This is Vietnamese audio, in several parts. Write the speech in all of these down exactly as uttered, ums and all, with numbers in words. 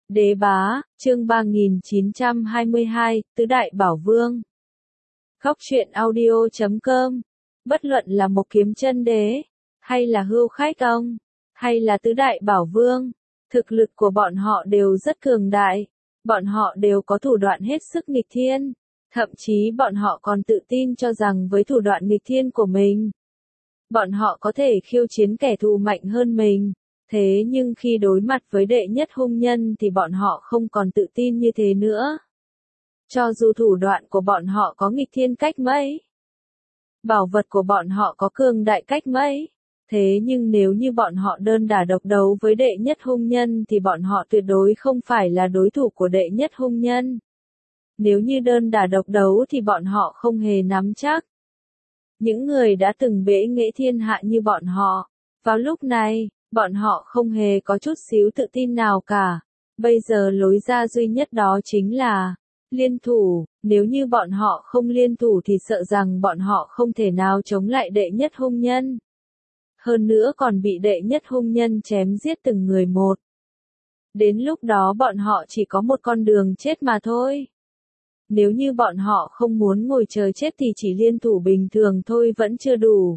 Đế bá, chương ba nghìn chín trăm hai mươi hai, Tứ Đại Bảo Vương. Góc truyện audio chấm com. Bất luận là Mộc Kiếm Chân Đế, hay là Hưu Khách Ông, hay là Tứ Đại Bảo Vương, thực lực của bọn họ đều rất cường đại. Bọn họ đều có thủ đoạn hết sức nghịch thiên. Thậm chí bọn họ còn tự tin cho rằng với thủ đoạn nghịch thiên của mình, bọn họ có thể khiêu chiến kẻ thù mạnh hơn mình. Thế nhưng khi đối mặt với đệ nhất hung nhân thì bọn họ không còn tự tin như thế nữa. Cho dù thủ đoạn của bọn họ có nghịch thiên cách mấy, bảo vật của bọn họ có cường đại cách mấy, thế nhưng nếu như bọn họ đơn đả độc đấu với đệ nhất hung nhân thì bọn họ tuyệt đối không phải là đối thủ của đệ nhất hung nhân. Nếu như đơn đả độc đấu thì bọn họ không hề nắm chắc. Những người đã từng bẽ nghệ thiên hạ như bọn họ, vào lúc này, bọn họ không hề có chút xíu tự tin nào cả. Bây giờ lối ra duy nhất đó chính là liên thủ. Nếu như bọn họ không liên thủ thì sợ rằng bọn họ không thể nào chống lại đệ nhất hung nhân. Hơn nữa còn bị đệ nhất hung nhân chém giết từng người một. Đến lúc đó bọn họ chỉ có một con đường chết mà thôi. Nếu như bọn họ không muốn ngồi chờ chết thì chỉ liên thủ bình thường thôi vẫn chưa đủ.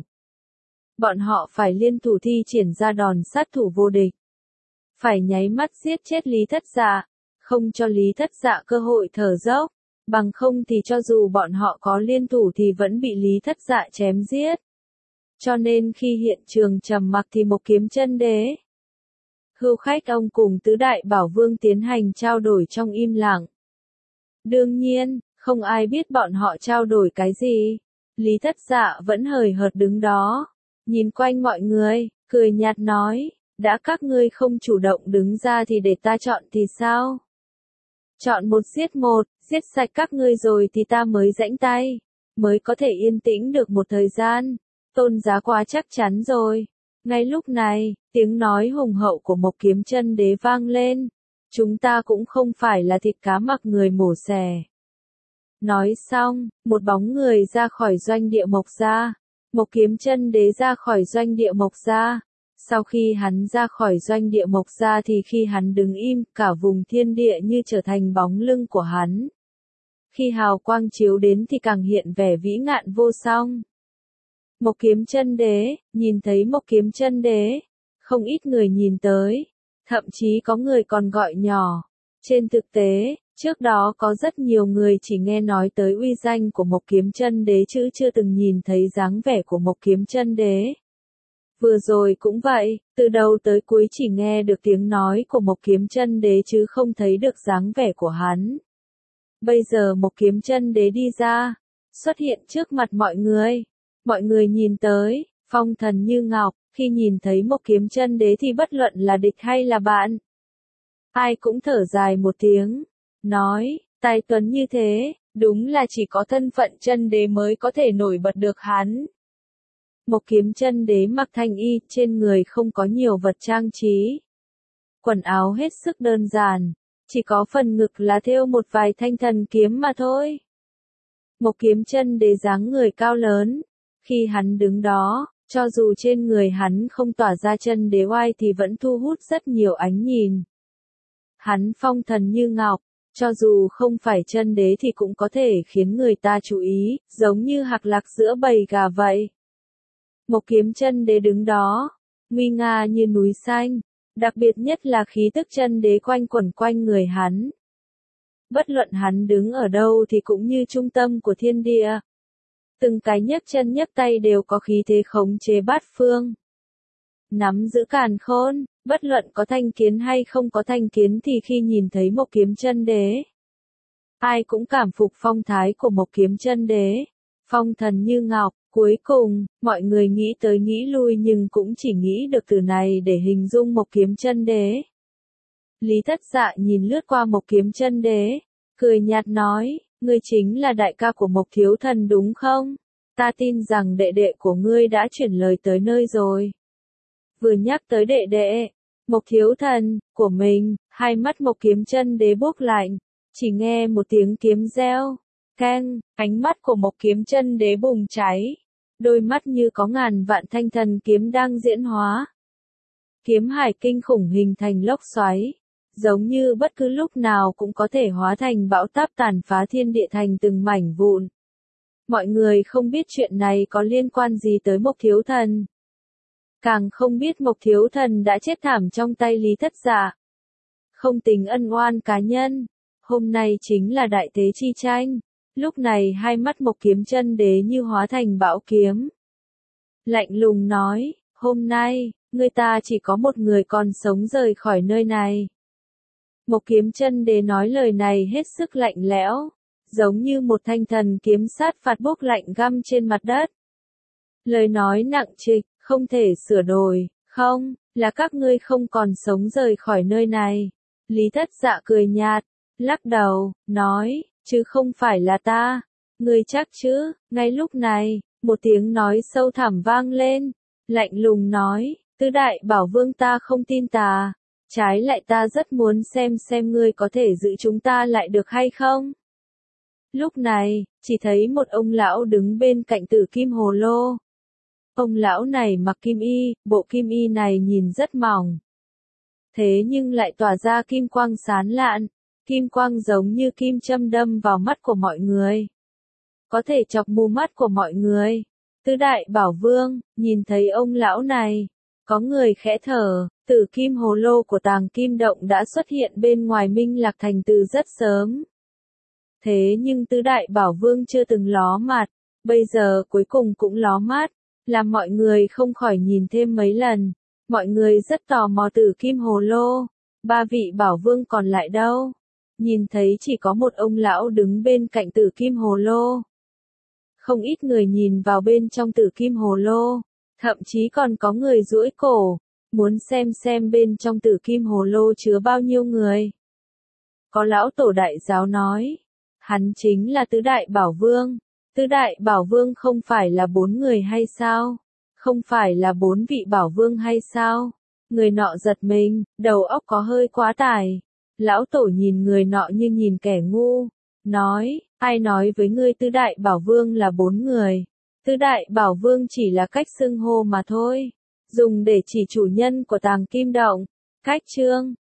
Bọn họ phải liên thủ thi triển ra đòn sát thủ vô địch. Phải nháy mắt giết chết Lý Thất Dạ, không cho Lý Thất Dạ cơ hội thở dốc, bằng không thì cho dù bọn họ có liên thủ thì vẫn bị Lý Thất Dạ chém giết. Cho nên khi hiện trường trầm mặc thì Mộc Kiếm Chân Đế, Hưu Khách Ông cùng Tứ Đại Bảo Vương tiến hành trao đổi trong im lặng. Đương nhiên, không ai biết bọn họ trao đổi cái gì. Lý Thất Dạ vẫn hời hợt đứng đó, nhìn quanh mọi người, cười nhạt nói, đã các ngươi không chủ động đứng ra thì để ta chọn thì sao? Chọn một giết một, giết sạch các ngươi rồi thì ta mới rãnh tay, mới có thể yên tĩnh được một thời gian. Tôn Giá quá chắc chắn rồi. Ngay lúc này, tiếng nói hùng hậu của Mộc Kiếm Chân Đế vang lên. Chúng ta cũng không phải là thịt cá mặc người mổ xẻ. Nói xong, một bóng người ra khỏi doanh địa Mộc gia. Mộc Kiếm Chân Đế ra khỏi doanh địa Mộc gia. Sau khi hắn ra khỏi doanh địa Mộc gia thì khi hắn đứng im, cả vùng thiên địa như trở thành bóng lưng của hắn. Khi hào quang chiếu đến thì càng hiện vẻ vĩ ngạn vô song. Mộc Kiếm Chân Đế, nhìn thấy Mộc Kiếm Chân Đế, không ít người nhìn tới, thậm chí có người còn gọi nhỏ. Trên thực tế, trước đó có rất nhiều người chỉ nghe nói tới uy danh của Mộc Kiếm Chân Đế chứ chưa từng nhìn thấy dáng vẻ của Mộc Kiếm Chân Đế. Vừa rồi cũng vậy, từ đầu tới cuối chỉ nghe được tiếng nói của Mộc Kiếm Chân Đế chứ không thấy được dáng vẻ của hắn. Bây giờ Mộc Kiếm Chân Đế đi ra, xuất hiện trước mặt mọi người. Mọi người nhìn tới, phong thần như ngọc, khi nhìn thấy Mộc Kiếm Chân Đế thì bất luận là địch hay là bạn, ai cũng thở dài một tiếng, nói, tài tuấn như thế, đúng là chỉ có thân phận chân đế mới có thể nổi bật được hắn. Mộc Kiếm Chân Đế mặc thanh y, trên người không có nhiều vật trang trí. Quần áo hết sức đơn giản, chỉ có phần ngực là thêu một vài thanh thần kiếm mà thôi. Mộc Kiếm Chân Đế dáng người cao lớn, khi hắn đứng đó, cho dù trên người hắn không tỏa ra chân đế oai thì vẫn thu hút rất nhiều ánh nhìn. Hắn phong thần như ngọc, cho dù không phải chân đế thì cũng có thể khiến người ta chú ý, giống như hạc lạc giữa bầy gà vậy. Mộc Kiếm Chân Đế đứng đó, nguy nga như núi xanh, đặc biệt nhất là khí tức chân đế quanh quẩn quanh người hắn. Bất luận hắn đứng ở đâu thì cũng như trung tâm của thiên địa. Từng cái nhấc chân nhấc tay đều có khí thế khống chế bát phương. Nắm giữ càn khôn, bất luận có thanh kiến hay không có thanh kiến thì khi nhìn thấy Mộc Kiếm Chân Đế, ai cũng cảm phục phong thái của Mộc Kiếm Chân Đế, phong thần như ngọc. Cuối cùng, mọi người nghĩ tới nghĩ lui nhưng cũng chỉ nghĩ được từ này để hình dung Mộc Kiếm Chân Đế. Lý Thất Dạ nhìn lướt qua Mộc Kiếm Chân Đế, cười nhạt nói, ngươi chính là đại ca của Mộc Thiếu Thần đúng không? Ta tin rằng đệ đệ của ngươi đã chuyển lời tới nơi rồi. Vừa nhắc tới đệ đệ, Mộc Thiếu Thần, của mình, hai mắt Mộc Kiếm Chân Đế bốc lạnh, chỉ nghe một tiếng kiếm reo, keng, ánh mắt của Mộc Kiếm Chân Đế bùng cháy, đôi mắt như có ngàn vạn thanh thần kiếm đang diễn hóa. Kiếm hải kinh khủng hình thành lốc xoáy, giống như bất cứ lúc nào cũng có thể hóa thành bão táp tàn phá thiên địa thành từng mảnh vụn. Mọi người không biết chuyện này có liên quan gì tới Mộc Thiếu Thần. Càng không biết Mộc Thiếu Thần đã chết thảm trong tay Lý Thất Dạ. Không tính ân oan cá nhân, hôm nay chính là đại tế chi tranh. Lúc này hai mắt Mộc Kiếm Chân Đế như hóa thành bão kiếm. Lạnh lùng nói, hôm nay, người ta chỉ có một người còn sống rời khỏi nơi này. Mộc Kiếm Chân Đế nói lời này hết sức lạnh lẽo, giống như một thanh thần kiếm sát phạt bốc lạnh găm trên mặt đất. Lời nói nặng trịch, không thể sửa đổi, không, là các ngươi không còn sống rời khỏi nơi này. Lý Thất Dạ cười nhạt, lắc đầu, nói, chứ không phải là ta. Ngươi chắc chứ? Ngay lúc này, một tiếng nói sâu thẳm vang lên, lạnh lùng nói, Tứ Đại Bảo Vương ta không tin ta, trái lại ta rất muốn xem xem ngươi có thể giữ chúng ta lại được hay không. Lúc này, chỉ thấy một ông lão đứng bên cạnh Tử Kim Hồ Lô. Ông lão này mặc kim y, bộ kim y này nhìn rất mỏng. Thế nhưng lại tỏa ra kim quang sáng lạn, kim quang giống như kim châm đâm vào mắt của mọi người. Có thể chọc mù mắt của mọi người. Tứ Đại Bảo Vương, nhìn thấy ông lão này, có người khẽ thở, Tử Kim Hồ Lô của Tàng Kim Động đã xuất hiện bên ngoài Minh Lạc Thành từ rất sớm. Thế nhưng Tứ Đại Bảo Vương chưa từng ló mặt, bây giờ cuối cùng cũng ló mắt, làm mọi người không khỏi nhìn thêm mấy lần. Mọi người rất tò mò Tử Kim Hồ Lô, ba vị Bảo Vương còn lại đâu? Nhìn thấy chỉ có một ông lão đứng bên cạnh Tử Kim Hồ Lô. Không ít người nhìn vào bên trong Tử Kim Hồ Lô, thậm chí còn có người duỗi cổ, muốn xem xem bên trong Tử Kim Hồ Lô chứa bao nhiêu người. Có lão tổ đại giáo nói, hắn chính là Tứ Đại Bảo Vương. Tứ Đại Bảo Vương không phải là bốn người hay sao? Không phải là bốn vị Bảo Vương hay sao? Người nọ giật mình, đầu óc có hơi quá tải. Lão tổ nhìn người nọ như nhìn kẻ ngu, nói, ai nói với ngươi Tứ Đại Bảo Vương là bốn người? Tứ Đại Bảo Vương chỉ là cách xưng hô mà thôi, dùng để chỉ chủ nhân của Tàng Kim Động. Cách chương